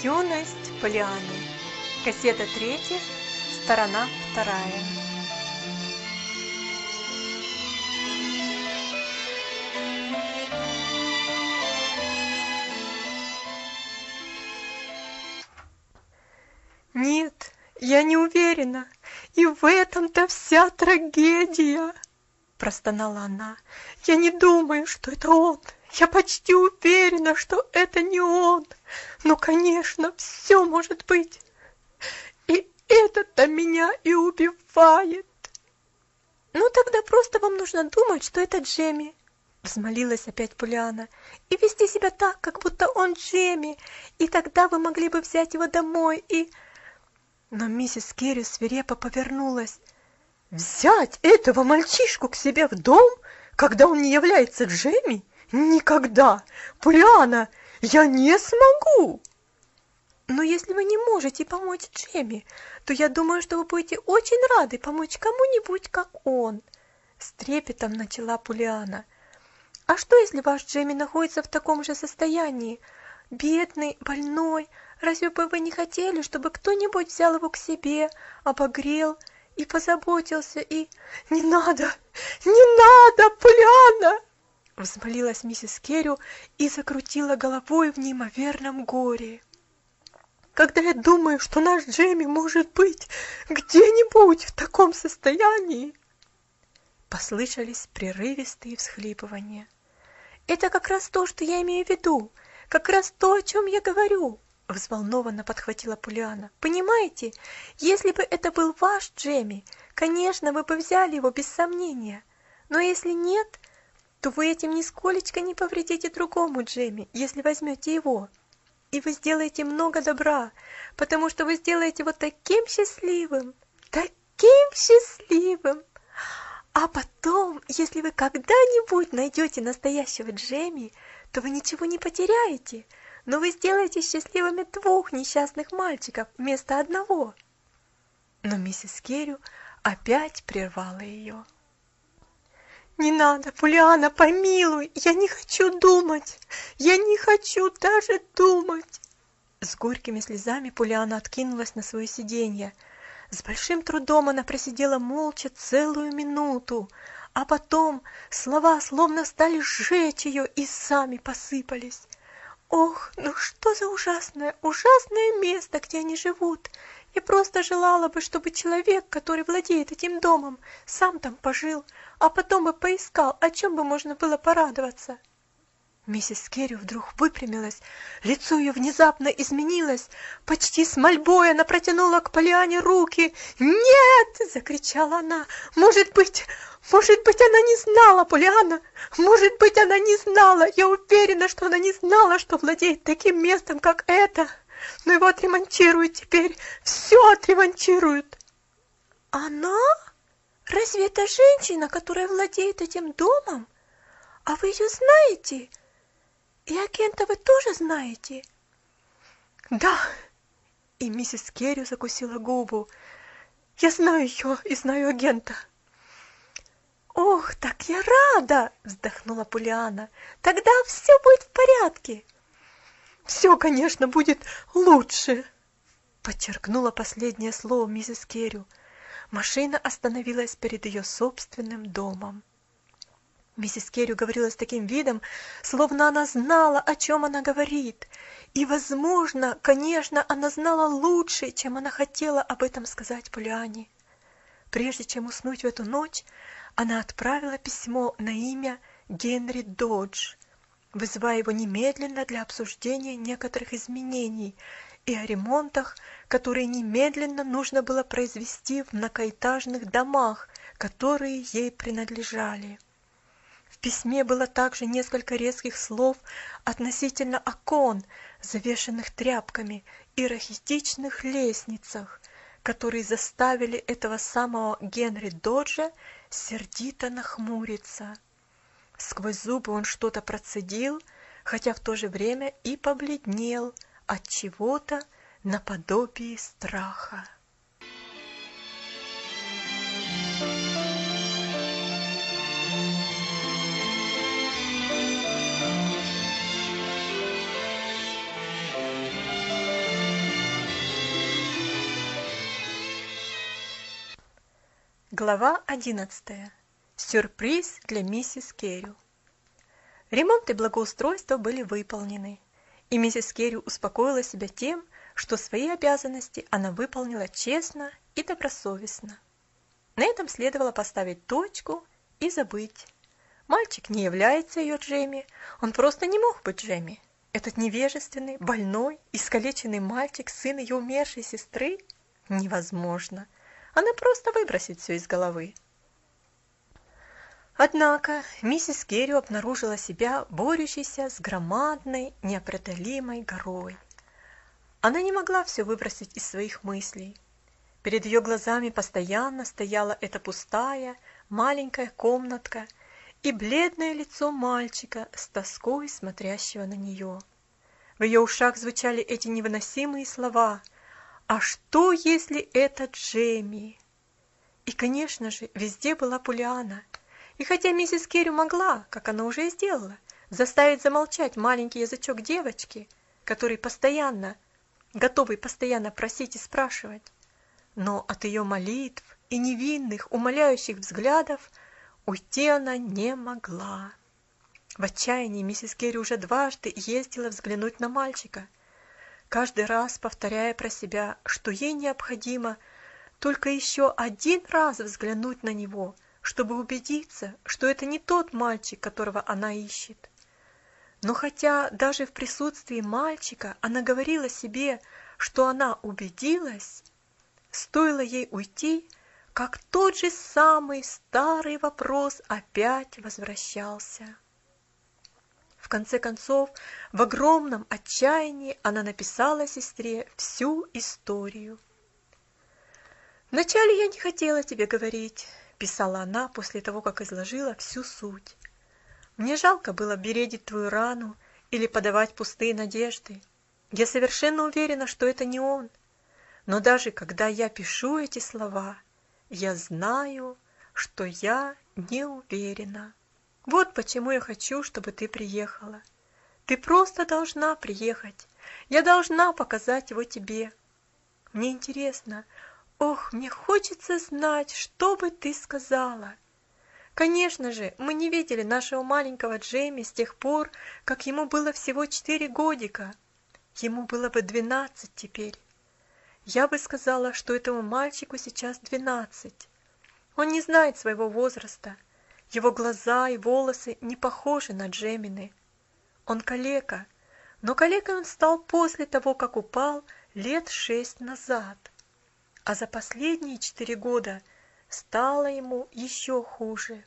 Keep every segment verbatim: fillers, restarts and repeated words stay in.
Юность Полианны. Кассета третья, сторона вторая. Нет, я не уверена, и в этом-то вся трагедия, простонала она. Я не думаю, что это он. Я почти уверена, что это не он. Но, конечно, все может быть. И это-то меня и убивает. Ну, тогда просто вам нужно думать, что это Джемми, взмолилась опять Полианна, и вести себя так, как будто он Джемми, и тогда вы могли бы взять его домой и... Но миссис Керри свирепо повернулась. Взять этого мальчишку к себе в дом, когда он не является Джемми? Никогда! Полианна, я не смогу! Но если вы не можете помочь Джемми, то я думаю, что вы будете очень рады помочь кому-нибудь, как он. С трепетом начала Полианна. А что, если ваш Джемми находится в таком же состоянии? Бедный, больной. Разве бы вы не хотели, чтобы кто-нибудь взял его к себе, обогрел и позаботился, и... Не надо! Не надо, Полианна! Взмолилась миссис Керри и закрутила головой в неимоверном горе. Когда я думаю, что наш Джемми может быть где-нибудь в таком состоянии... Послышались прерывистые всхлипывания. Это как раз то, что я имею в виду, как раз то, о чем я говорю, взволнованно подхватила Полианна. Понимаете, если бы это был ваш Джемми, конечно, вы бы взяли его без сомнения, но если нет, то вы этим нисколечко не повредите другому Джемми, если возьмете его. И вы сделаете много добра, потому что вы сделаете его таким счастливым, таким счастливым. А потом, если вы когда-нибудь найдете настоящего Джемми, то вы ничего не потеряете, но вы сделаете счастливыми двух несчастных мальчиков вместо одного. Но миссис Керри опять прервала ее. Не надо, Полианна, помилуй, я не хочу думать, я не хочу даже думать. С горькими слезами Полианна откинулась на свое сиденье. С большим трудом она просидела молча целую минуту, а потом слова словно стали сжечь ее и сами посыпались. Ох, ну что за ужасное, ужасное место, где они живут. Я просто желала бы, чтобы человек, который владеет этим домом, сам там пожил, а потом бы поискал, о чем бы можно было порадоваться. Миссис Керри вдруг выпрямилась, лицо ее внезапно изменилось, почти с мольбой она протянула к Полианне руки. «Нет!» — закричала она. «Может быть, может быть, она не знала, Полианна, может быть, она не знала, я уверена, что она не знала, что владеет таким местом, как это, но его отремонтируют теперь, все отремонтируют». «Она? Разве это женщина, которая владеет этим домом? А вы ее знаете? И агента вы тоже знаете?» «Да!» И миссис Керри закусила губу. «Я знаю ее и знаю агента». «Ох, так я рада!» — вздохнула Полианна. «Тогда все будет в порядке». «Все, конечно, будет лучше», — подчеркнула последнее слово миссис Керри. Машина остановилась перед ее собственным домом. Миссис Керри говорила с таким видом, словно она знала, о чем она говорит. И, возможно, конечно, она знала лучше, чем она хотела об этом сказать Полианне. Прежде чем уснуть в эту ночь, она отправила письмо на имя Генри Додж, вызывая его немедленно для обсуждения некоторых изменений и о ремонтах, которые немедленно нужно было произвести в многоэтажных домах, которые ей принадлежали. В письме было также несколько резких слов относительно окон, завешенных тряпками, и рахитичных лестницах, которые заставили этого самого Генри Доджа сердито нахмуриться. Сквозь зубы он что-то процедил, хотя в то же время и побледнел от чего-то наподобие страха. Глава одиннадцатая. Сюрприз для миссис Керрю. Ремонт и благоустройство были выполнены, и миссис Керрю успокоила себя тем, что свои обязанности она выполнила честно и добросовестно. На этом следовало поставить точку и забыть. Мальчик не является ее Джемми, он просто не мог быть Джемми. Этот невежественный, больной, искалеченный мальчик, сын ее умершей сестры? Невозможно. Она просто выбросит все из головы. Однако миссис Керрю обнаружила себя борющейся с громадной, неопределимой горой. Она не могла все выбросить из своих мыслей. Перед ее глазами постоянно стояла эта пустая, маленькая комнатка и бледное лицо мальчика, с тоской смотрящего на нее. В ее ушах звучали эти невыносимые слова: «А что, если это Джемми?» И, конечно же, везде была Поллианна. И хотя миссис Керрю могла, как она уже и сделала, заставить замолчать маленький язычок девочки, который постоянно, готовый постоянно просить и спрашивать, но от ее молитв и невинных, умоляющих взглядов уйти она не могла. В отчаянии миссис Керрю уже дважды ездила взглянуть на мальчика, каждый раз повторяя про себя, что ей необходимо только еще один раз взглянуть на него, чтобы убедиться, что это не тот мальчик, которого она ищет. Но хотя даже в присутствии мальчика она говорила себе, что она убедилась, стоило ей уйти, как тот же самый старый вопрос опять возвращался. В конце концов, в огромном отчаянии она написала сестре всю историю. «Вначале я не хотела тебе говорить», — писала она после того, как изложила всю суть. «Мне жалко было бередить твою рану или подавать пустые надежды. Я совершенно уверена, что это не он. Но даже когда я пишу эти слова, я знаю, что я не уверена. Вот почему я хочу, чтобы ты приехала. Ты просто должна приехать. Я должна показать его тебе. Мне интересно, ох, мне хочется знать, что бы ты сказала. Конечно же, мы не видели нашего маленького Джемми с тех пор, как ему было всего четыре годика. Ему было бы двенадцать теперь. Я бы сказала, что этому мальчику сейчас двенадцать. Он не знает своего возраста. Его глаза и волосы не похожи на Джеммины. Он калека, но калекой он стал после того, как упал лет шесть назад. А за последние четыре года стало ему еще хуже.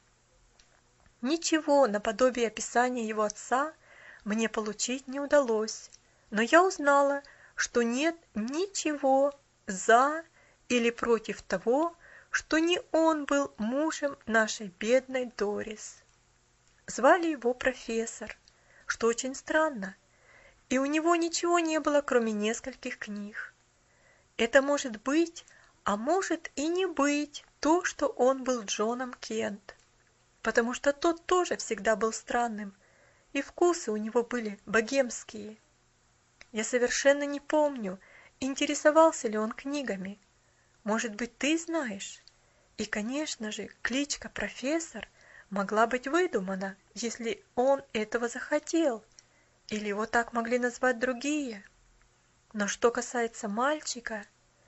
Ничего наподобие описания его отца мне получить не удалось, но я узнала, что нет ничего за или против того, что не он был мужем нашей бедной Дорис. Звали его профессор, что очень странно, и у него ничего не было, кроме нескольких книг. Это может быть, а может и не быть то, что он был Джоном Кент, потому что тот тоже всегда был странным, и вкусы у него были богемские. Я совершенно не помню, интересовался ли он книгами. Может быть, ты знаешь? И, конечно же, кличка «профессор» могла быть выдумана, если он этого захотел, или его так могли назвать другие. Но что касается мальчика,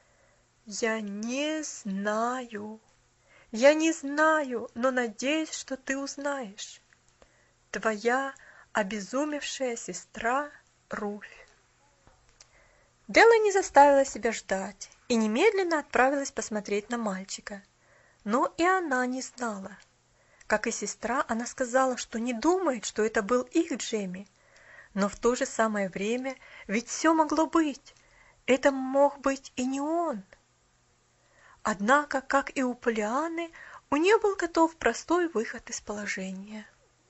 я не знаю. Я не знаю, но надеюсь, что ты узнаешь. Твоя обезумевшая сестра Руфь. Делла не заставила себя ждать и немедленно отправилась посмотреть на мальчика. Но и она не знала. Как и сестра, она сказала, что не думает, что это был их Джемми. Но в то же самое время ведь все могло быть. Это мог быть и не он. Однако, как и у Поллианны, у нее был готов простой выход из положения.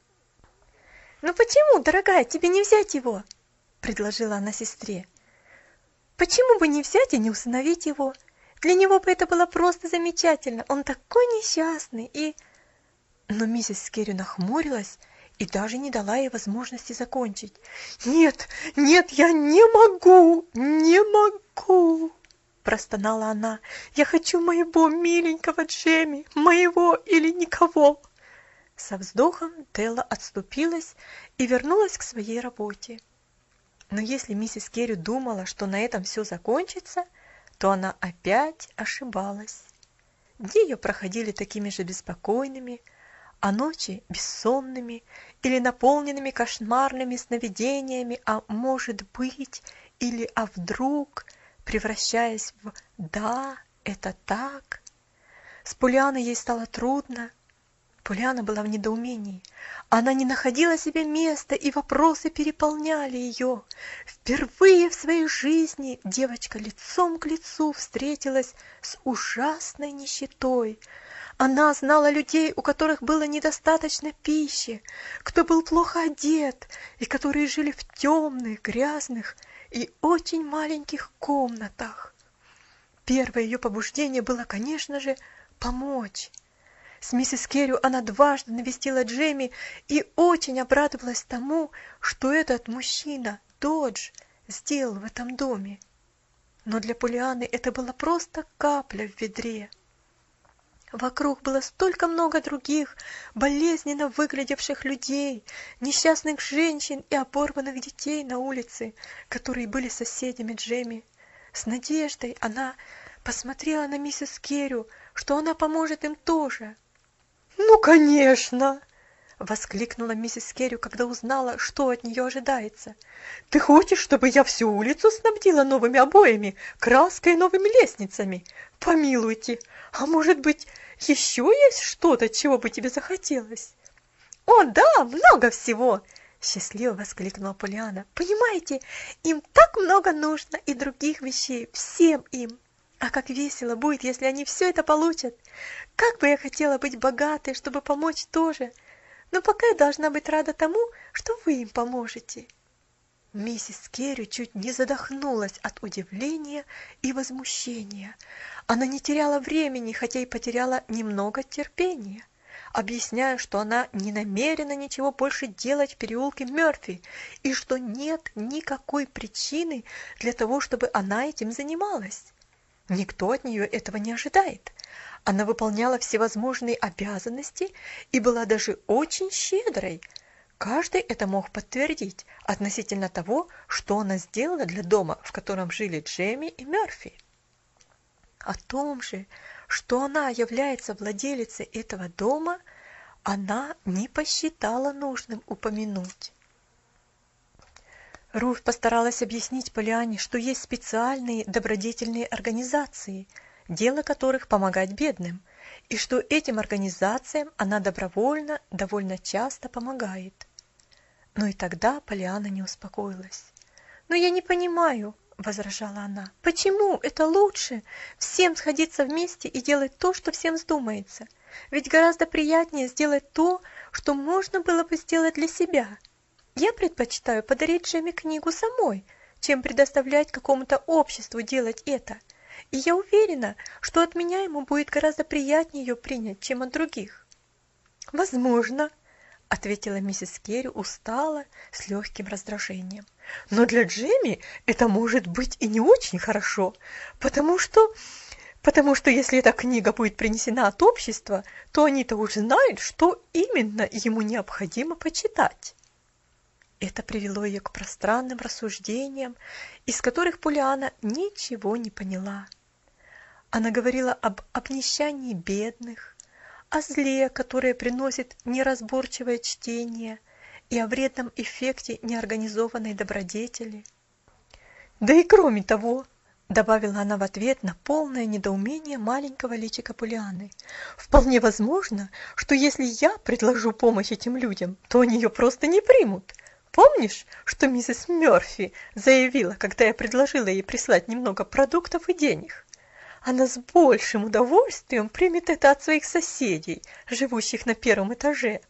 «Ну почему, дорогая, тебе не взять его?» – предложила она сестре. «Почему бы не взять и не усыновить его? Для него бы это было просто замечательно. Он такой несчастный и...» Но миссис Керрю нахмурилась и даже не дала ей возможности закончить. «Нет, нет, я не могу, не могу!» – простонала она. «Я хочу моего миленького Джемми, моего или никого!» Со вздохом Делла отступилась и вернулась к своей работе. Но если миссис Керри думала, что на этом все закончится, то она опять ошибалась. Дни ее проходили такими же беспокойными, а ночи бессонными или наполненными кошмарными сновидениями, а может быть, или а вдруг, превращаясь в «да, это так». С Поллианной ей стало трудно. Поллианна была в недоумении. Она не находила себе места, и вопросы переполняли ее. Впервые в своей жизни девочка лицом к лицу встретилась с ужасной нищетой. Она знала людей, у которых было недостаточно пищи, кто был плохо одет, и которые жили в темных, грязных и очень маленьких комнатах. Первое ее побуждение было, конечно же, помочь. С миссис Керри она дважды навестила Джемми и очень обрадовалась тому, что этот мужчина, Додж, сделал в этом доме. Но для Поллианны это была просто капля в ведре. Вокруг было столько много других, болезненно выглядевших людей, несчастных женщин и оборванных детей на улице, которые были соседями Джемми. С надеждой она посмотрела на миссис Керри, что она поможет им тоже. «Ну, конечно!» — воскликнула миссис Керри, когда узнала, что от нее ожидается. «Ты хочешь, чтобы я всю улицу снабдила новыми обоями, краской и новыми лестницами? Помилуйте, а может быть, еще есть что-то, чего бы тебе захотелось?» «О, да, много всего!» — счастливо воскликнула Поллианна. «Понимаете, им так много нужно и других вещей, всем им. А как весело будет, если они все это получат! Как бы я хотела быть богатой, чтобы помочь тоже! Но пока я должна быть рада тому, что вы им поможете!» Миссис Керри чуть не задохнулась от удивления и возмущения. Она не теряла времени, хотя и потеряла немного терпения, объясняя, что она не намерена ничего больше делать в переулке Мёрфи и что нет никакой причины для того, чтобы она этим занималась. Никто от нее этого не ожидает. Она выполняла всевозможные обязанности и была даже очень щедрой. Каждый это мог подтвердить относительно того, что она сделала для дома, в котором жили Джемми и Мёрфи. О том же, что она является владелицей этого дома, она не посчитала нужным упомянуть. Руфь постаралась объяснить Поллианне, что есть специальные добродетельные организации, дело которых помогать бедным, и что этим организациям она добровольно довольно часто помогает. Но и тогда Поллианна не успокоилась. «Но я не понимаю», — возражала она, — «почему это лучше всем сходиться вместе и делать то, что всем вздумается? Ведь гораздо приятнее сделать то, что можно было бы сделать для себя. Я предпочитаю подарить Джемми книгу самой, чем предоставлять какому-то обществу делать это. И я уверена, что от меня ему будет гораздо приятнее ее принять, чем от других». «Возможно», — ответила миссис Керри устало, с легким раздражением. «Но для Джемми это может быть и не очень хорошо, потому что... потому что если эта книга будет принесена от общества, то они-то уж знают, что именно ему необходимо почитать». Это привело ее к пространным рассуждениям, из которых Поллианна ничего не поняла. Она говорила об обнищании бедных, о зле, которое приносит неразборчивое чтение, и о вредном эффекте неорганизованной добродетели. «Да и кроме того», — добавила она в ответ на полное недоумение маленького личика Поллианны, «вполне возможно, что если я предложу помощь этим людям, то они ее просто не примут. Помнишь, что миссис Мёрфи заявила, когда я предложила ей прислать немного продуктов и денег? Она с большим удовольствием примет это от своих соседей, живущих на первом этаже».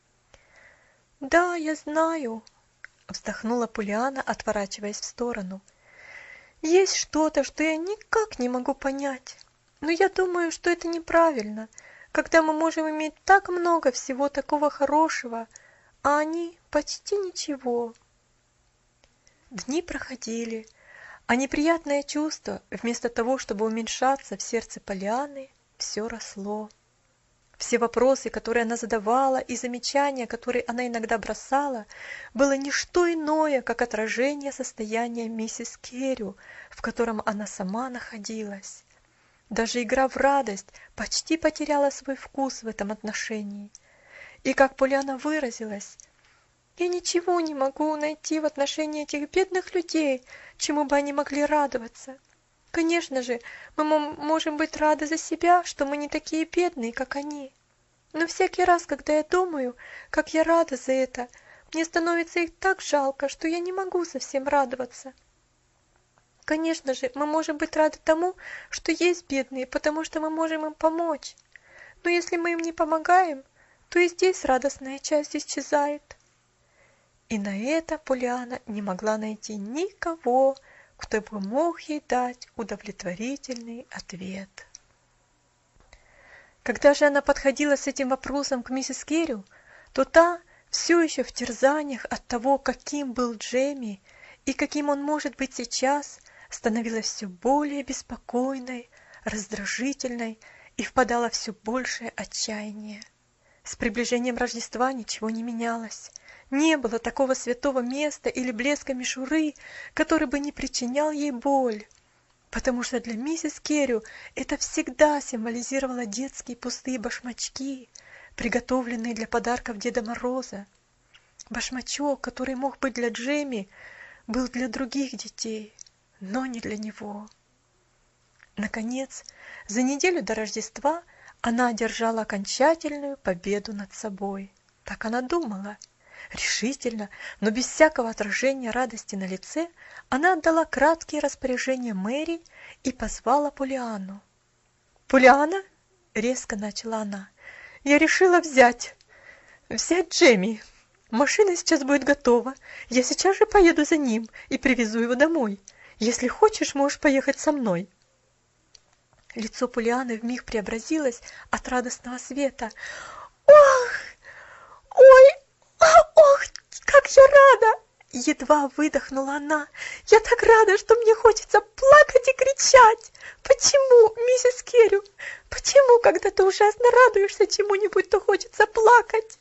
«Да, я знаю», — вздохнула Поллианна, отворачиваясь в сторону. «Есть что-то, что я никак не могу понять. Но я думаю, что это неправильно, когда мы можем иметь так много всего такого хорошего, а они почти ничего». Дни проходили, А неприятное чувство, вместо того, чтобы уменьшаться в сердце Полианны, все росло. Все вопросы, которые она задавала, и замечания, которые она иногда бросала, было не что иное, как отражение состояния миссис Керрю, в котором она сама находилась. Даже игра в радость почти потеряла свой вкус в этом отношении. И как Полианна выразилась: «Я ничего не могу найти в отношении этих бедных людей, чему бы они могли радоваться. Конечно же, мы можем быть рады за себя, что мы не такие бедные, как они. Но всякий раз, когда я думаю, как я рада за это, мне становится их так жалко, что я не могу совсем радоваться. Конечно же, мы можем быть рады тому, что есть бедные, потому что мы можем им помочь. Но если мы им не помогаем, то и здесь радостная часть исчезает». И на это Полианна не могла найти никого, кто бы мог ей дать удовлетворительный ответ. Когда же она подходила с этим вопросом к миссис Керрю, то та, все еще в терзаниях от того, каким был Джемми и каким он может быть сейчас, становилась все более беспокойной, раздражительной и впадала в все большее отчаяние. С приближением Рождества ничего не менялось. Не было такого святого места или блеска мишуры, который бы не причинял ей боль, потому что для миссис Керрю это всегда символизировало детские пустые башмачки, приготовленные для подарков Деда Мороза. Башмачок, который мог быть для Джемми, был для других детей, но не для него. Наконец, за неделю до Рождества она одержала окончательную победу над собой. Так она думала. Решительно, но без всякого отражения радости на лице, она отдала краткие распоряжения Мэри и позвала Полианну. «Полианна», — резко начала она, — «я решила взять, взять Джемми. Машина сейчас будет готова. Я сейчас же поеду за ним и привезу его домой. Если хочешь, можешь поехать со мной». Лицо Полианны вмиг преобразилось от радостного света. «Ох! Ой! Ох, как я рада!» Едва выдохнула она. «Я так рада, что мне хочется плакать и кричать! Почему, миссис Керрю? Почему, когда ты ужасно радуешься чему-нибудь, то хочется плакать?»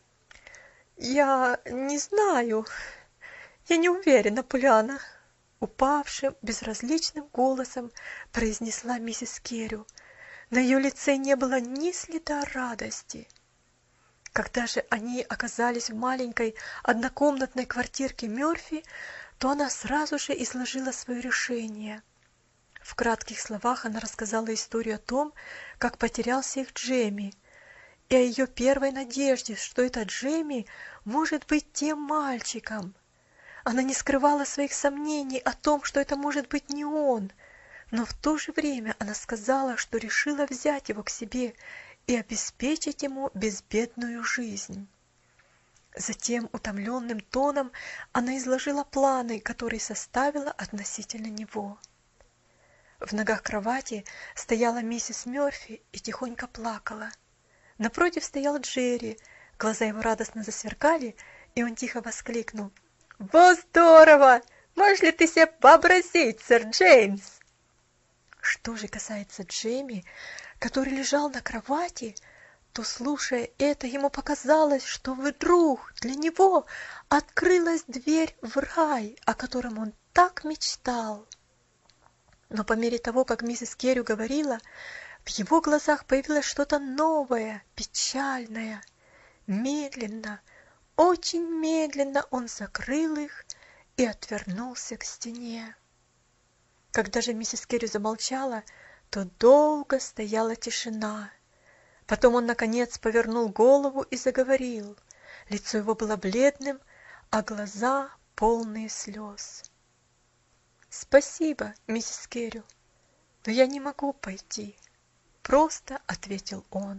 «Я не знаю. Я не уверена, Полианна», — упавшим, безразличным голосом произнесла миссис Керрю. На ее лице не было ни следа радости. Когда же они оказались в маленькой однокомнатной квартирке Мёрфи, то она сразу же изложила свое решение. В кратких словах она рассказала историю о том, как потерялся их Джемми, и о ее первой надежде, что этот Джемми может быть тем мальчиком. Она не скрывала своих сомнений о том, что это может быть не он, но в то же время она сказала, что решила взять его к себе и обеспечить ему безбедную жизнь. Затем утомленным тоном она изложила планы, которые составила относительно него. В ногах кровати стояла миссис Мёрфи и тихонько плакала. Напротив стоял Джерри, глаза его радостно засверкали, и он тихо воскликнул: «Во здорово! Можешь ли ты себе вообразить, сэр Джеймс?» Что же касается Джемми, который лежал на кровати, то, слушая это, ему показалось, что вдруг для него открылась дверь в рай, о котором он так мечтал. Но по мере того, как миссис Керрю говорила, в его глазах появилось что-то новое, печальное. Медленно, очень медленно он закрыл их и отвернулся к стене. Когда же миссис Керрю замолчала, то долго стояла тишина. Потом он, наконец, повернул голову и заговорил. Лицо его было бледным, а глаза полные слез. «Спасибо, миссис Керрю, но я не могу пойти», — просто ответил он.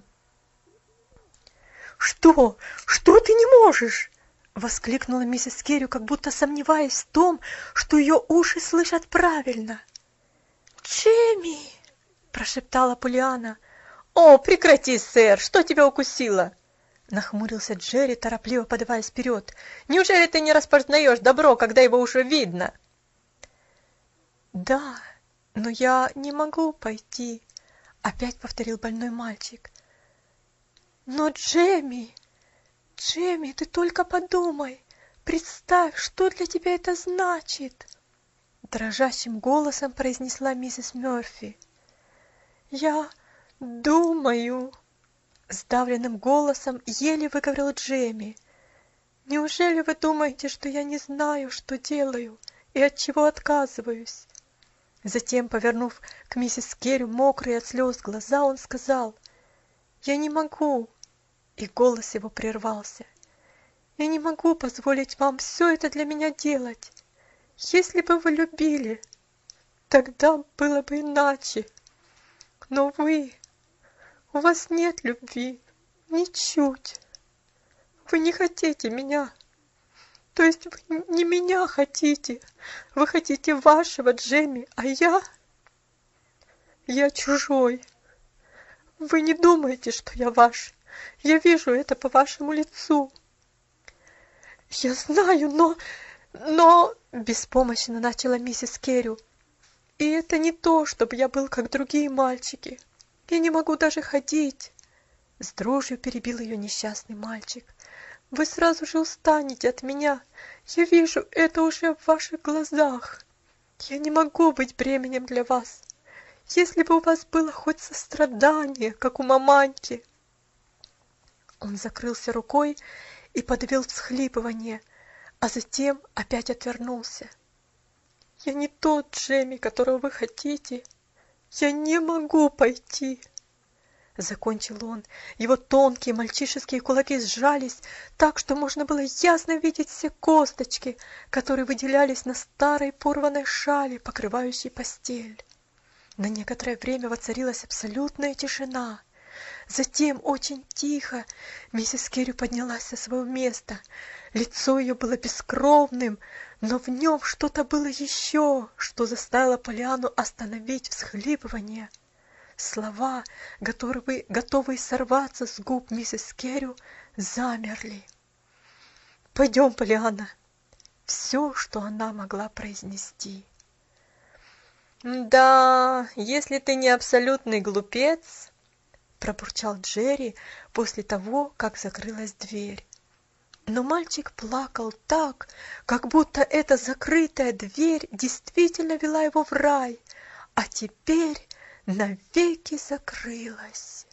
«Что? Что ты не можешь?» — воскликнула миссис Керрю, как будто сомневаясь в том, что ее уши слышат правильно. «Джемми!» — прошептала Полианна. «О, прекрати, сэр! Что тебя укусило?» — нахмурился Джерри, торопливо подаваясь вперед. «Неужели ты не распознаешь добро, когда его уже видно?» «Да, но я не могу пойти», — опять повторил больной мальчик. «Но, Джемми, Джемми, ты только подумай, представь, что для тебя это значит!» Дрожащим голосом произнесла миссис Мёрфи. «Я думаю...» Сдавленным голосом еле выговорил Джемми. «Неужели вы думаете, что я не знаю, что делаю и от чего отказываюсь?» Затем, повернув к миссис Керри мокрые от слез глаза, он сказал: «Я не могу...» И голос его прервался. «Я не могу позволить вам все это для меня делать. Если бы вы любили, тогда было бы иначе. Но вы... У вас нет любви. Ничуть. Вы не хотите меня. То есть вы не меня хотите. Вы хотите вашего Джемми, а я... Я чужой. Вы не думаете, что я ваш. Я вижу это по вашему лицу». «Я знаю, но... но...» — беспомощно начала миссис Керрю. «И это не то, чтобы я был, как другие мальчики. Я не могу даже ходить». С дрожью перебил ее несчастный мальчик. «Вы сразу же устанете от меня. Я вижу это уже в ваших глазах. Я не могу быть бременем для вас. Если бы у вас было хоть сострадание, как у маманьки». Он закрылся рукой и подавил всхлипывание, а затем опять отвернулся. «Я не тот Джемми, которого вы хотите. Я не могу пойти», — закончил он. Его тонкие мальчишеские кулаки сжались так, что можно было ясно видеть все косточки, которые выделялись на старой порванной шали, покрывающей постель. На некоторое время воцарилась абсолютная тишина. Затем очень тихо миссис Керри поднялась со своего места. Лицо ее было бескровным, но в нем что-то было еще, что заставило Полианну остановить всхлипывание. Слова, готовые, готовые сорваться с губ миссис Керри, замерли. «Пойдем, Полианна!» Все, что она могла произнести. «Да, если ты не абсолютный глупец», — пробурчал Джерри после того, как закрылась дверь. Но мальчик плакал так, как будто эта закрытая дверь действительно вела его в рай, а теперь навеки закрылась.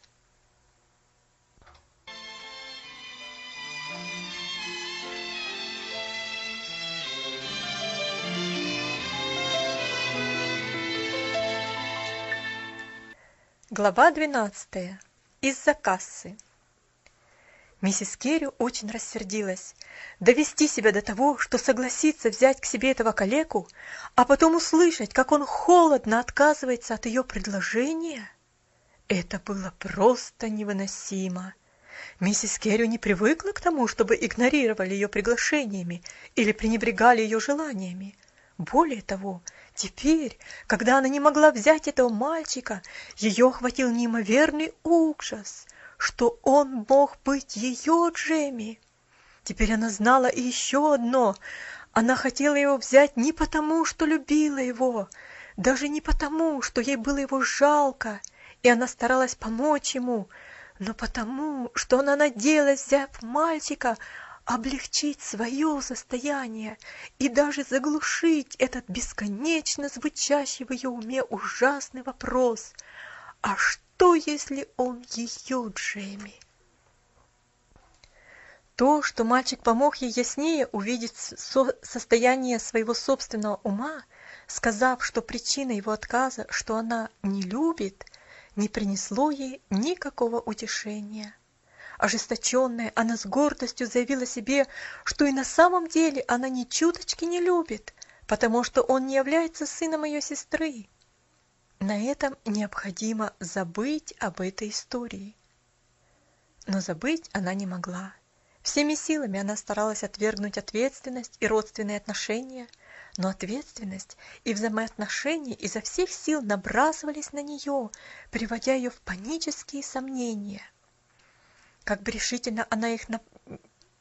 Глава двенадцатая. Из-за кассы. Миссис Керри очень рассердилась. Довести себя до того, что согласится взять к себе этого калеку, а потом услышать, как он холодно отказывается от ее предложения, это было просто невыносимо. Миссис Керри не привыкла к тому, чтобы игнорировали ее приглашениями или пренебрегали ее желаниями. Более того, теперь, когда она не могла взять этого мальчика, ее охватил неимоверный ужас, что он мог быть ее Джемми. Теперь она знала и еще одно. Она хотела его взять не потому, что любила его, даже не потому, что ей было его жалко, и она старалась помочь ему, но потому, что она надеялась, взяв мальчика, облегчить свое состояние и даже заглушить этот бесконечно звучащий в ее уме ужасный вопрос: а что, если он ее Джемми? То, что мальчик помог ей яснее увидеть со- состояние своего собственного ума, сказав, что причина его отказа, что она не любит, не принесло ей никакого утешения. Ожесточенная, она с гордостью заявила себе, что и на самом деле она ни чуточки не любит, потому что он не является сыном ее сестры. На этом необходимо забыть об этой истории. Но забыть она не могла. Всеми силами она старалась отвергнуть ответственность и родственные отношения, но ответственность и взаимоотношения изо всех сил набрасывались на нее, приводя ее в панические сомнения. Как бы решительно она их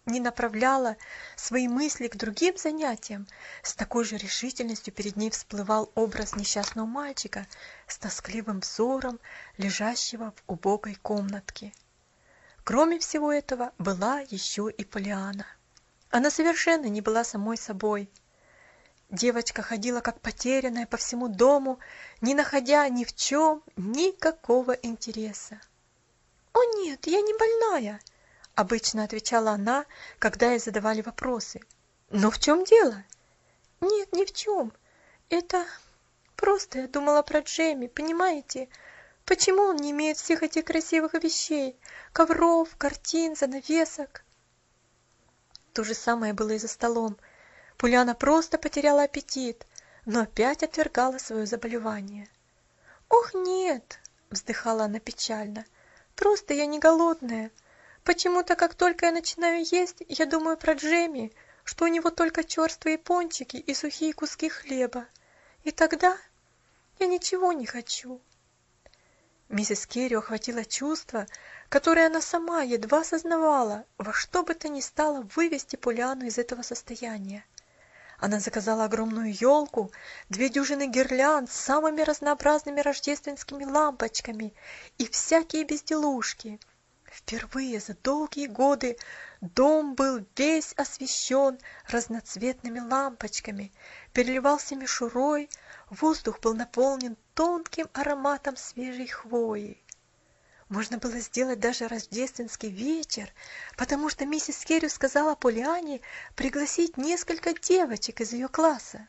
не направляла свои мысли к другим занятиям, с такой же решительностью перед ней всплывал образ несчастного мальчика с тоскливым взором, лежащего в убогой комнатке. Кроме всего этого, была еще и Полианна. Она совершенно не была самой собой. Девочка ходила как потерянная по всему дому, не находя ни в чем никакого интереса. «О нет, я не больная!» — обычно отвечала она, когда ей задавали вопросы. «Но в чем дело?» «Нет, ни в чем. Это просто я думала про Джемми, понимаете? Почему он не имеет всех этих красивых вещей? Ковров, картин, занавесок?» То же самое было и за столом. Полианна просто потеряла аппетит, но опять отвергала свое заболевание. «Ох, нет!» — вздыхала она печально. «Просто я не голодная. Почему-то, как только я начинаю есть, я думаю про Джемми, что у него только черствые пончики и сухие куски хлеба. И тогда я ничего не хочу». Миссис Керри охватило чувство, которое она сама едва осознавала, во что бы то ни стало вывести Полианну из этого состояния. Она заказала огромную елку, две дюжины гирлянд с самыми разнообразными рождественскими лампочками и всякие безделушки. Впервые за долгие годы дом был весь освещен разноцветными лампочками, переливался мишурой, воздух был наполнен тонким ароматом свежей хвои. Можно было сделать даже рождественский вечер, потому что миссис Керри сказала Полианне пригласить несколько девочек из ее класса.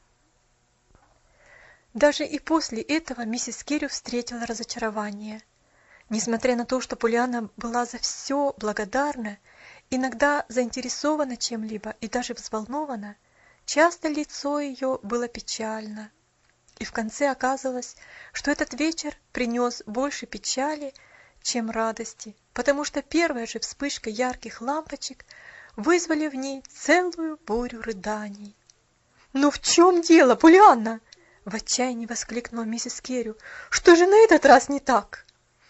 Даже и после этого миссис Керри встретила разочарование. Несмотря на то, что Полианна была за все благодарна, иногда заинтересована чем-либо и даже взволнована, часто лицо ее было печально. И в конце оказалось, что этот вечер принес больше печали, чем радости, потому что первая же вспышка ярких лампочек вызвали в ней целую бурю рыданий. «Ну в чем дело, Полианна?» — в отчаянии воскликнула миссис Керри. «Что же на этот раз не так?»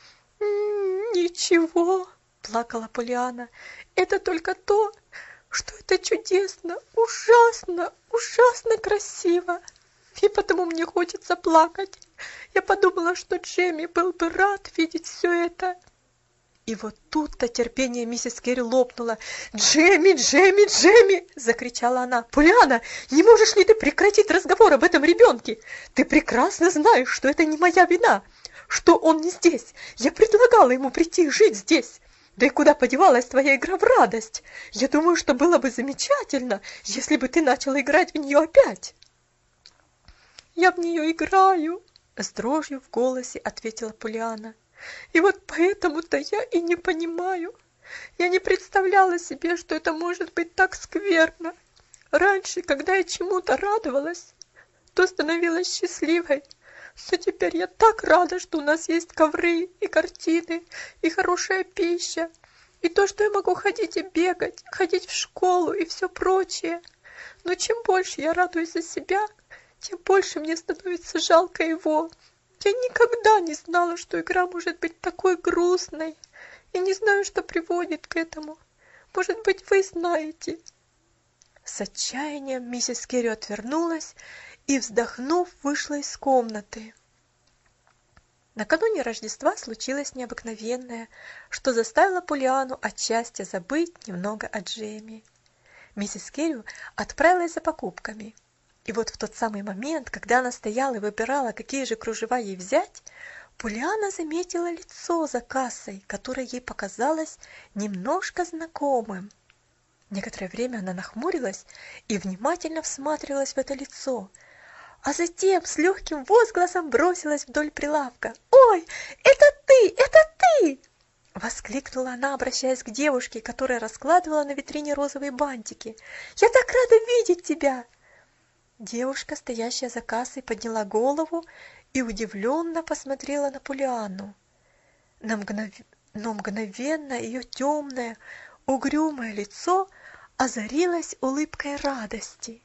«Ничего», — плакала Полианна, — «это только то, что это чудесно, ужасно, ужасно красиво. И потому мне хочется плакать. Я подумала, что Джемми был бы рад видеть все это». И вот тут-то терпение миссис Керри лопнуло. «Джемми, Джемми, Джемми!» — закричала она. «Полианна, не можешь ли ты прекратить разговор об этом ребенке? Ты прекрасно знаешь, что это не моя вина, что он не здесь. Я предлагала ему прийти и жить здесь. Да и куда подевалась твоя игра в радость? Я думаю, что было бы замечательно, если бы ты начала играть в нее опять». «Я в нее играю», — с дрожью в голосе ответила Полианна. «И вот поэтому-то я и не понимаю. Я не представляла себе, что это может быть так скверно. Раньше, когда я чему-то радовалась, то становилась счастливой. Но теперь я так рада, что у нас есть ковры и картины, и хорошая пища, и то, что я могу ходить и бегать, ходить в школу и все прочее. Но чем больше я радуюсь за себя, тем больше мне становится жалко его. Я никогда не знала, что игра может быть такой грустной, и не знаю, что приводит к этому. Может быть, вы знаете». С отчаянием миссис Керри отвернулась и, вздохнув, вышла из комнаты. Накануне Рождества случилось необыкновенное, что заставило Полианну отчасти забыть немного о Джемми. Миссис Керри отправилась за покупками. И вот в тот самый момент, когда она стояла и выбирала, какие же кружева ей взять, Полианна заметила лицо за кассой, которое ей показалось немножко знакомым. Некоторое время она нахмурилась и внимательно всматривалась в это лицо, а затем с легким возгласом бросилась вдоль прилавка. «Ой, это ты! Это ты!» — воскликнула она, обращаясь к девушке, которая раскладывала на витрине розовые бантики. «Я так рада видеть тебя!» Девушка, стоящая за кассой, подняла голову и удивленно посмотрела на Полианну. Но, мгнов... Но мгновенно ее темное, угрюмое лицо озарилось улыбкой радости.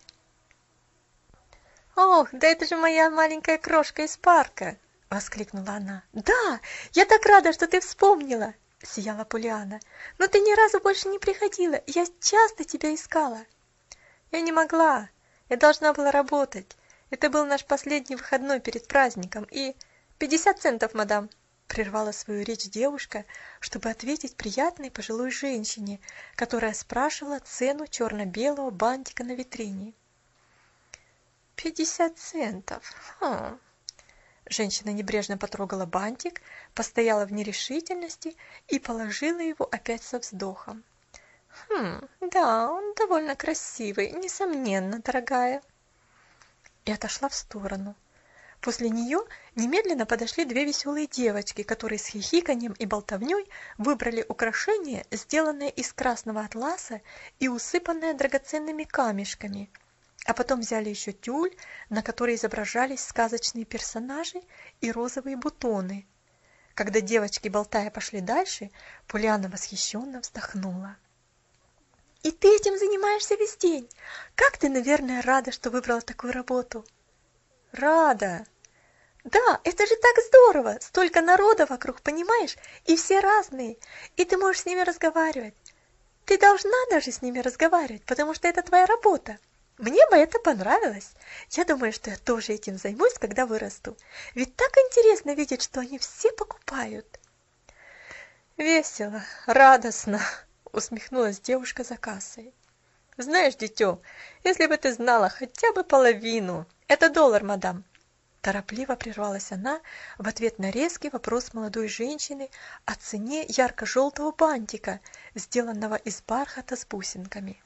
«Ох, да это же моя маленькая крошка из парка!» — воскликнула она. «Да, я так рада, что ты вспомнила! сияла Полианна. «Но ты ни разу больше не приходила, я часто тебя искала». «Я не могла, я должна была работать. Это был наш последний выходной перед праздником, и...» «Пятьдесят центов, мадам», — прервала свою речь девушка, чтобы ответить приятной пожилой женщине, которая спрашивала цену черно-белого бантика на витрине. «Пятьдесят центов, хм...» Женщина небрежно потрогала бантик, постояла в нерешительности и положила его опять со вздохом. «Хм, да, он довольно красивый, несомненно, дорогая». И отошла в сторону. После нее немедленно подошли две веселые девочки, которые с хихиканьем и болтовней выбрали украшение, сделанное из красного атласа и усыпанное драгоценными камешками, а потом взяли еще тюль, на которой изображались сказочные персонажи и розовые бутоны. Когда девочки, болтая, пошли дальше, Полианна восхищенно вздохнула. «И ты этим занимаешься весь день? Как ты, наверное, рада, что выбрала такую работу?» «Рада!» «Да, это же так здорово! Столько народа вокруг, понимаешь? И все разные, и ты можешь с ними разговаривать. Ты должна даже с ними разговаривать, потому что это твоя работа. Мне бы это понравилось. Я думаю, что я тоже этим займусь, когда вырасту. Ведь так интересно видеть, что они все покупают». «Весело, радостно», — усмехнулась девушка за кассой. «Знаешь, дитё, если бы ты знала хотя бы половину...» «Это доллар, мадам». Торопливо прервалась она в ответ на резкий вопрос молодой женщины о цене ярко-желтого бантика, сделанного из бархата с бусинками.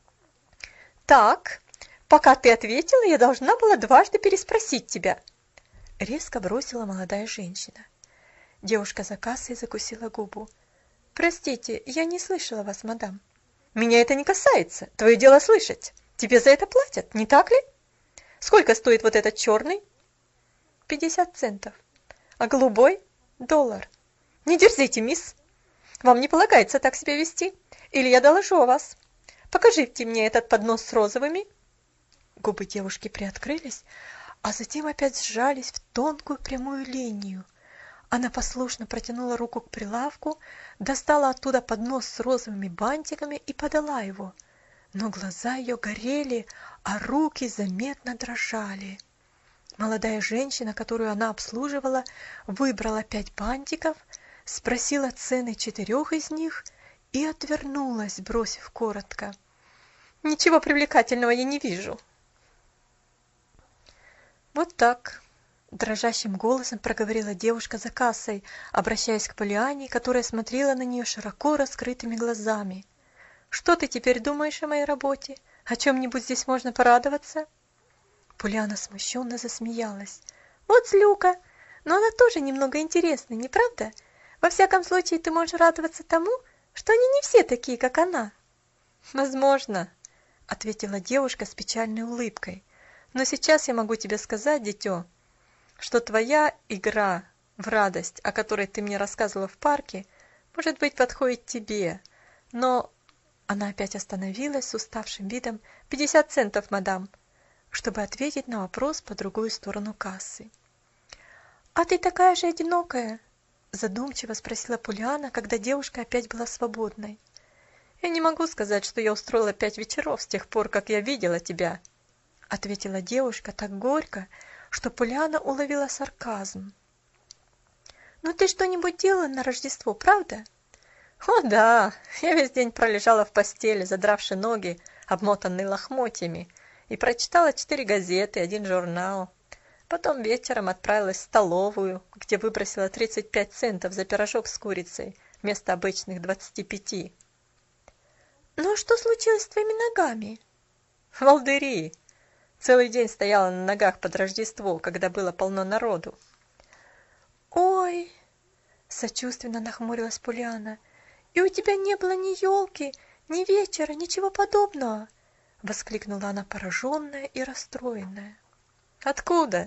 «Так, пока ты ответила, я должна была дважды переспросить тебя», — резко бросила молодая женщина. Девушка за кассой закусила губу. «Простите, я не слышала вас, мадам». «Меня это не касается, твое дело слышать. Тебе за это платят, не так ли? Сколько стоит вот этот черный?» «Пятьдесят центов. А голубой? Доллар». «Не дерзите, мисс. Вам не полагается так себя вести, или я доложу о вас. Покажите мне этот поднос с розовыми». Губы девушки приоткрылись, а затем опять сжались в тонкую прямую линию. Она послушно протянула руку к прилавку, достала оттуда поднос с розовыми бантиками и подала его. Но глаза ее горели, а руки заметно дрожали. Молодая женщина, которую она обслуживала, выбрала пять бантиков, спросила цены четырех из них и отвернулась, бросив коротко: «Ничего привлекательного я не вижу». «Вот так», — дрожащим голосом проговорила девушка за кассой, обращаясь к Полианне, которая смотрела на нее широко раскрытыми глазами. «Что ты теперь думаешь о моей работе? О чем-нибудь здесь можно порадоваться?» Полианна смущенно засмеялась. «Вот злюка, но она тоже немного интересная, не правда? Во всяком случае, ты можешь радоваться тому, что они не все такие, как она». «Возможно», — ответила девушка с печальной улыбкой. «Но сейчас я могу тебе сказать, дитё, что твоя игра в радость, о которой ты мне рассказывала в парке, может быть, подходит тебе, но...» Она опять остановилась с уставшим видом. «Пятьдесят центов, мадам», чтобы ответить на вопрос по другую сторону кассы. «А ты такая же одинокая?» задумчиво спросила Полианна, когда девушка опять была свободной. «Я не могу сказать, что я устроила пять вечеров с тех пор, как я видела тебя», ответила девушка так горько, что Полианна уловила сарказм. «Но ты что-нибудь делала на Рождество, правда?» «О да, я весь день пролежала в постели, задравши ноги, обмотанные лохмотьями, и прочитала четыре газеты, один журнал. Потом вечером отправилась в столовую, где выбросила тридцать пять центов за пирожок с курицей вместо обычных двадцати пяти. «Ну, что случилось с твоими ногами?» «Волдыри. Целый день стояла на ногах под Рождество, когда было полно народу». «Ой!» — сочувственно нахмурилась Полианна. «И у тебя не было ни елки, ни вечера, ничего подобного!» — воскликнула она, пораженная и расстроенная. «Откуда?»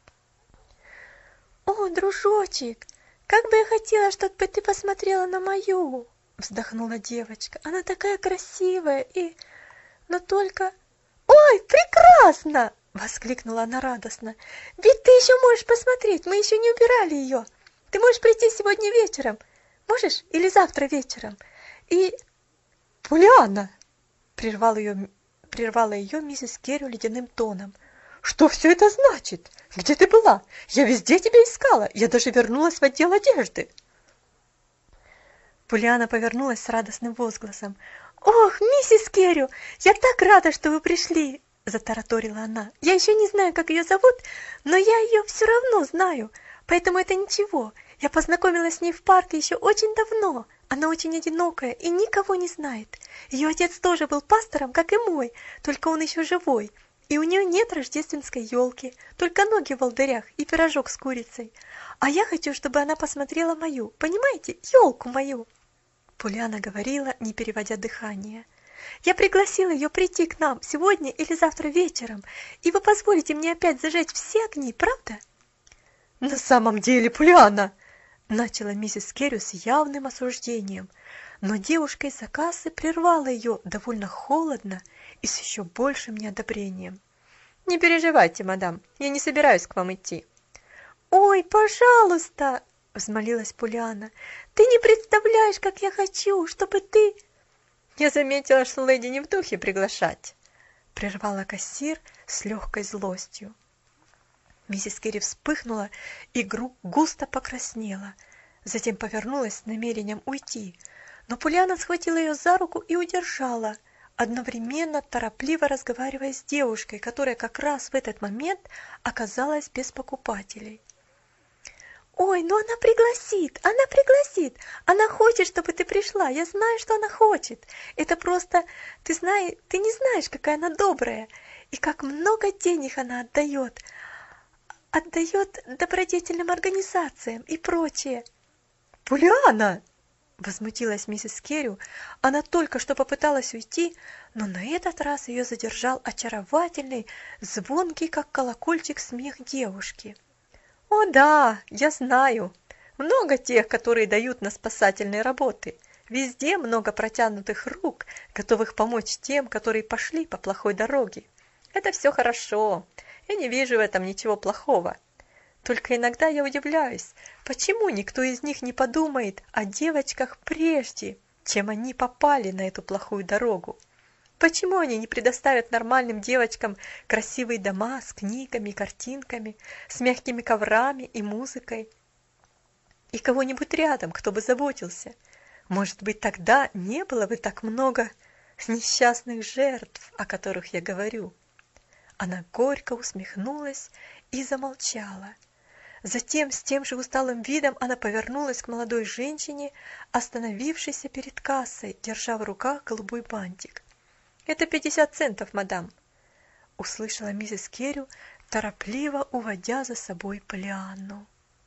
«О, дружочек, как бы я хотела, чтобы ты посмотрела на мою!» — вздохнула девочка. «Она такая красивая и... но только...» «Ой, прекрасно!» — воскликнула она радостно. «Ведь ты еще можешь посмотреть, мы еще не убирали ее. Ты можешь прийти сегодня вечером. Можешь? Или завтра вечером? И... Полианна! Прервал ее, прервала ее миссис Керри ледяным тоном. Что все это значит? Где ты была? Я везде тебя искала. Я даже вернулась в отдел одежды. Полианна повернулась с радостным возгласом. «Ох, миссис Керри, я так рада, что вы пришли!» – затараторила она. «Я еще не знаю, как ее зовут, но я ее все равно знаю, поэтому это ничего. Я познакомилась с ней в парке еще очень давно. Она очень одинокая и никого не знает. Ее отец тоже был пастором, как и мой, только он еще живой. И у нее нет рождественской елки, только ноги в волдырях и пирожок с курицей. А я хочу, чтобы она посмотрела мою, понимаете, елку мою!» Полианна говорила, не переводя дыхание. «Я пригласила ее прийти к нам сегодня или завтра вечером, и вы позволите мне опять зажечь все огни, правда?» «На самом деле, Полианна!» – начала миссис Керри с явным осуждением, но девушка из-за кассы прервала ее довольно холодно и с еще большим неодобрением. «Не переживайте, мадам, я не собираюсь к вам идти». «Ой, пожалуйста!» – взмолилась Полианна. «Ты не представляешь, как я хочу, чтобы ты...» «Я заметила, что леди не в духе приглашать», – прервала кассир с легкой злостью. Миссис Керри вспыхнула и густо покраснела, затем повернулась с намерением уйти, но Полианна схватила ее за руку и удержала, одновременно торопливо разговаривая с девушкой, которая как раз в этот момент оказалась без покупателей. «Ой, ну она пригласит, она пригласит, она хочет, чтобы ты пришла, я знаю, что она хочет. Это просто, ты знаешь, ты не знаешь, какая она добрая, и как много денег она отдает, отдает добродетельным организациям и прочее». «Полианна!» – возмутилась миссис Керри. Она только что попыталась уйти, но на этот раз ее задержал очаровательный, звонкий, как колокольчик, смех девушки. «О да, я знаю. Много тех, которые дают на спасательные работы. Везде много протянутых рук, готовых помочь тем, которые пошли по плохой дороге. Это все хорошо. Я не вижу в этом ничего плохого. Только иногда я удивляюсь, почему никто из них не подумает о девочках прежде, чем они попали на эту плохую дорогу. Почему они не предоставят нормальным девочкам красивые дома с книгами, картинками, с мягкими коврами и музыкой? И кого-нибудь рядом, кто бы заботился. Может быть, тогда не было бы так много несчастных жертв, о которых я говорю». Она горько усмехнулась и замолчала. Затем с тем же усталым видом она повернулась к молодой женщине, остановившейся перед кассой, держа в руках голубой бантик. «Это пятьдесят центов, мадам», – услышала миссис Керри, торопливо уводя за собой Полианну.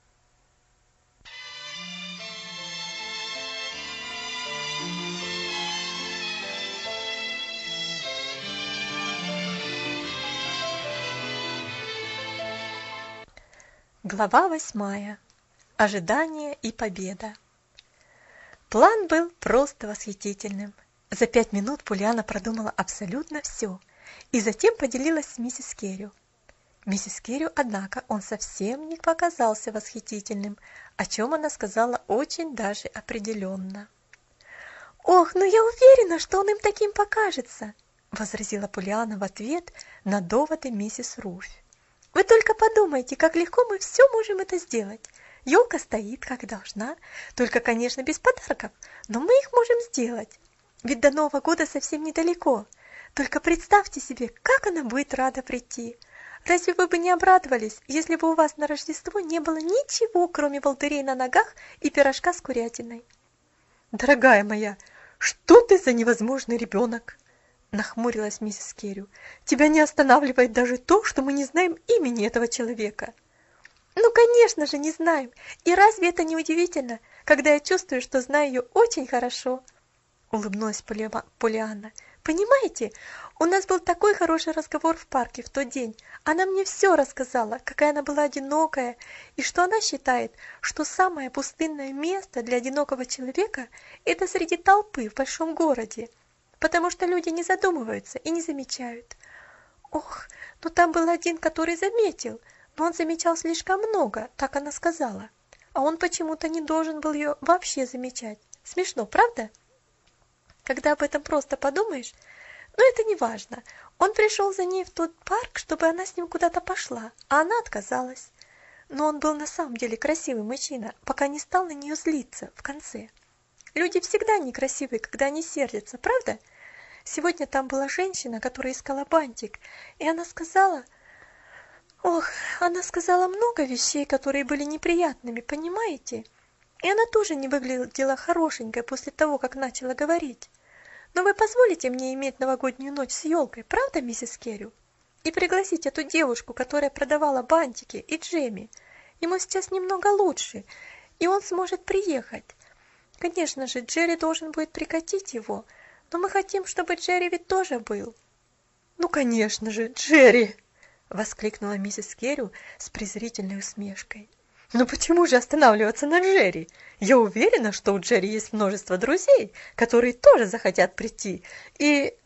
Глава восьмая. Ожидание и победа. План был просто восхитительным. За пять минут Полианна продумала абсолютно все и затем поделилась с миссис Керри. Миссис Керри, однако, он совсем не показался восхитительным, о чем она сказала очень даже определенно. «Ох, ну я уверена, что он им таким покажется», – возразила Полианна в ответ на доводы миссис Руфь. «Вы только подумайте, как легко мы все можем это сделать. Елка стоит, как должна, только, конечно, без подарков, но мы их можем сделать. Ведь до Нового года совсем недалеко. Только представьте себе, как она будет рада прийти. Разве вы бы не обрадовались, если бы у вас на Рождество не было ничего, кроме волдырей на ногах и пирожка с курятиной?» «Дорогая моя, что ты за невозможный ребенок?» – нахмурилась миссис Керри. «Тебя не останавливает даже то, что мы не знаем имени этого человека». «Ну, конечно же, не знаем. И разве это не удивительно, когда я чувствую, что знаю ее очень хорошо?» – улыбнулась Полианна. «Понимаете, у нас был такой хороший разговор в парке в тот день. Она мне все рассказала, какая она была одинокая, и что она считает, что самое пустынное место для одинокого человека – это среди толпы в большом городе, потому что люди не задумываются и не замечают. Ох, ну там был один, который заметил, но он замечал слишком много, так она сказала. а он почему-то не должен был ее вообще замечать. Смешно, правда? Когда об этом просто подумаешь, но это не важно. Он пришел за ней в тот парк, чтобы она с ним куда-то пошла, а она отказалась. Но он был на самом деле красивый мужчина, пока не стал на нее злиться в конце. Люди всегда некрасивые, когда они сердятся, правда? Сегодня там была женщина, которая искала бантик, и она сказала... Ох, она сказала много вещей, которые были неприятными, понимаете? И она тоже не выглядела хорошенькой после того, как начала говорить. Но вы позволите мне иметь новогоднюю ночь с елкой, правда, миссис Керрю? И пригласить эту девушку, которая продавала бантики, и Джемми. Ему сейчас немного лучше, и он сможет приехать. Конечно же, Джерри должен будет прикатить его, но мы хотим, чтобы Джерри ведь тоже был. Ну, конечно же, Джерри! Воскликнула миссис Керрю с презрительной усмешкой. Но почему же останавливаться на Джерри? Я уверена, что у Джерри есть множество друзей, которые тоже захотят прийти. И...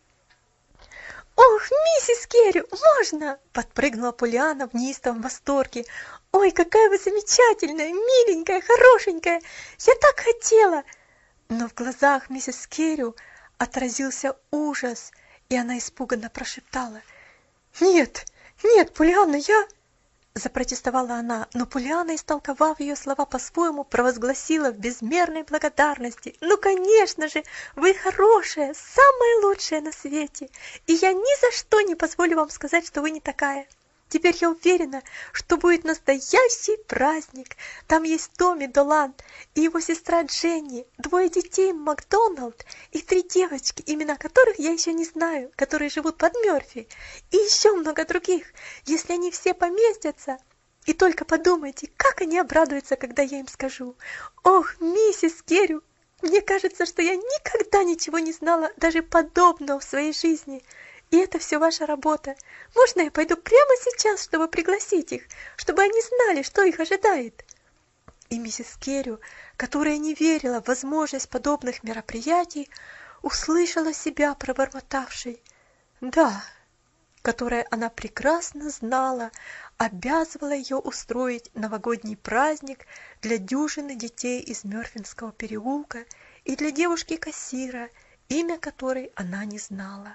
«Ох, миссис Керрю, можно?» – подпрыгнула Поллианна в неистовом восторге. «Ой, какая вы замечательная, миленькая, хорошенькая! Я так хотела!» Но в глазах миссис Керрю отразился ужас, и она испуганно прошептала: «Нет, нет, Поллианна, я...» Запротестовала она, но Поллианна, истолковав ее слова по-своему, провозгласила в безмерной благодарности: «Ну, конечно же, вы хорошая, самая лучшая на свете, и я ни за что не позволю вам сказать, что вы не такая. Теперь я уверена, что будет настоящий праздник. Там есть Томми Доланд и его сестра Дженни, двое детей Макдоналд и три девочки, имена которых я еще не знаю, которые живут под Мёрфи, и еще много других. Если они все поместятся, и только подумайте, как они обрадуются, когда я им скажу. Ох, миссис Керрю, мне кажется, что я никогда ничего не знала даже подобного в своей жизни. И это все ваша работа. Можно я пойду прямо сейчас, чтобы пригласить их, чтобы они знали, что их ожидает?» И миссис Керрю, которая не верила в возможность подобных мероприятий, услышала себя пробормотавшей «да», которое она прекрасно знала, обязывала ее устроить новогодний праздник для дюжины детей из Мёрфинского переулка и для девушки-кассира, имя которой она не знала.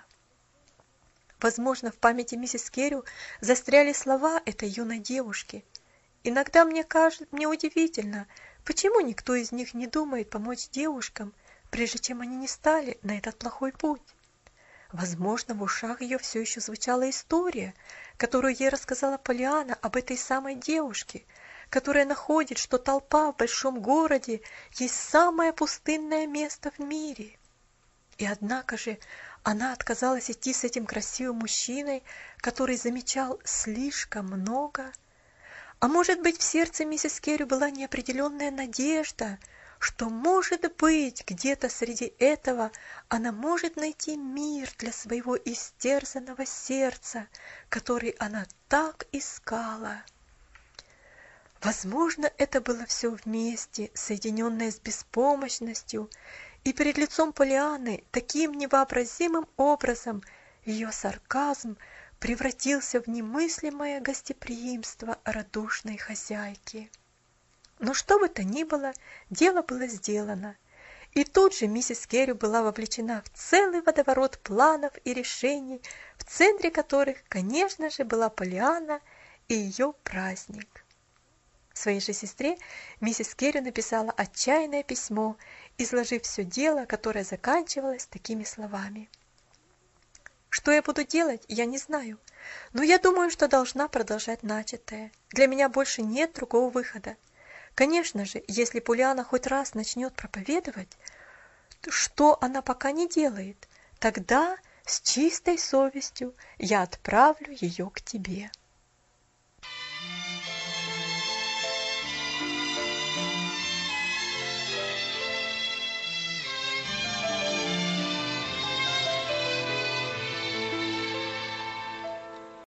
Возможно, в памяти миссис Керрю застряли слова этой юной девушки. Иногда мне кажется, мне удивительно, почему никто из них не думает помочь девушкам, прежде чем они не стали на этот плохой путь. Возможно, в ушах ее все еще звучала история, которую ей рассказала Поллианна об этой самой девушке, которая находит, что толпа в большом городе есть самое пустынное место в мире. И однако же она отказалась идти с этим красивым мужчиной, который замечал слишком много. А может быть, в сердце миссис Керрю была неопределенная надежда, что, может быть, где-то среди этого она может найти мир для своего истерзанного сердца, который она так искала. Возможно, это было все вместе, соединенное с беспомощностью, и перед лицом Поллианны таким невообразимым образом ее сарказм превратился в немыслимое гостеприимство радушной хозяйки. Но что бы то ни было, дело было сделано, и тут же миссис Керрю была вовлечена в целый водоворот планов и решений, в центре которых, конечно же, была Поллианна и ее праздник. Своей же сестре миссис Керрю написала отчаянное письмо, изложив все дело, которое заканчивалось такими словами: «Что я буду делать, я не знаю, но я думаю, что должна продолжать начатое. Для меня больше нет другого выхода. Конечно же, если Поллианна хоть раз начнет проповедовать, что она пока не делает, тогда с чистой совестью я отправлю ее к тебе».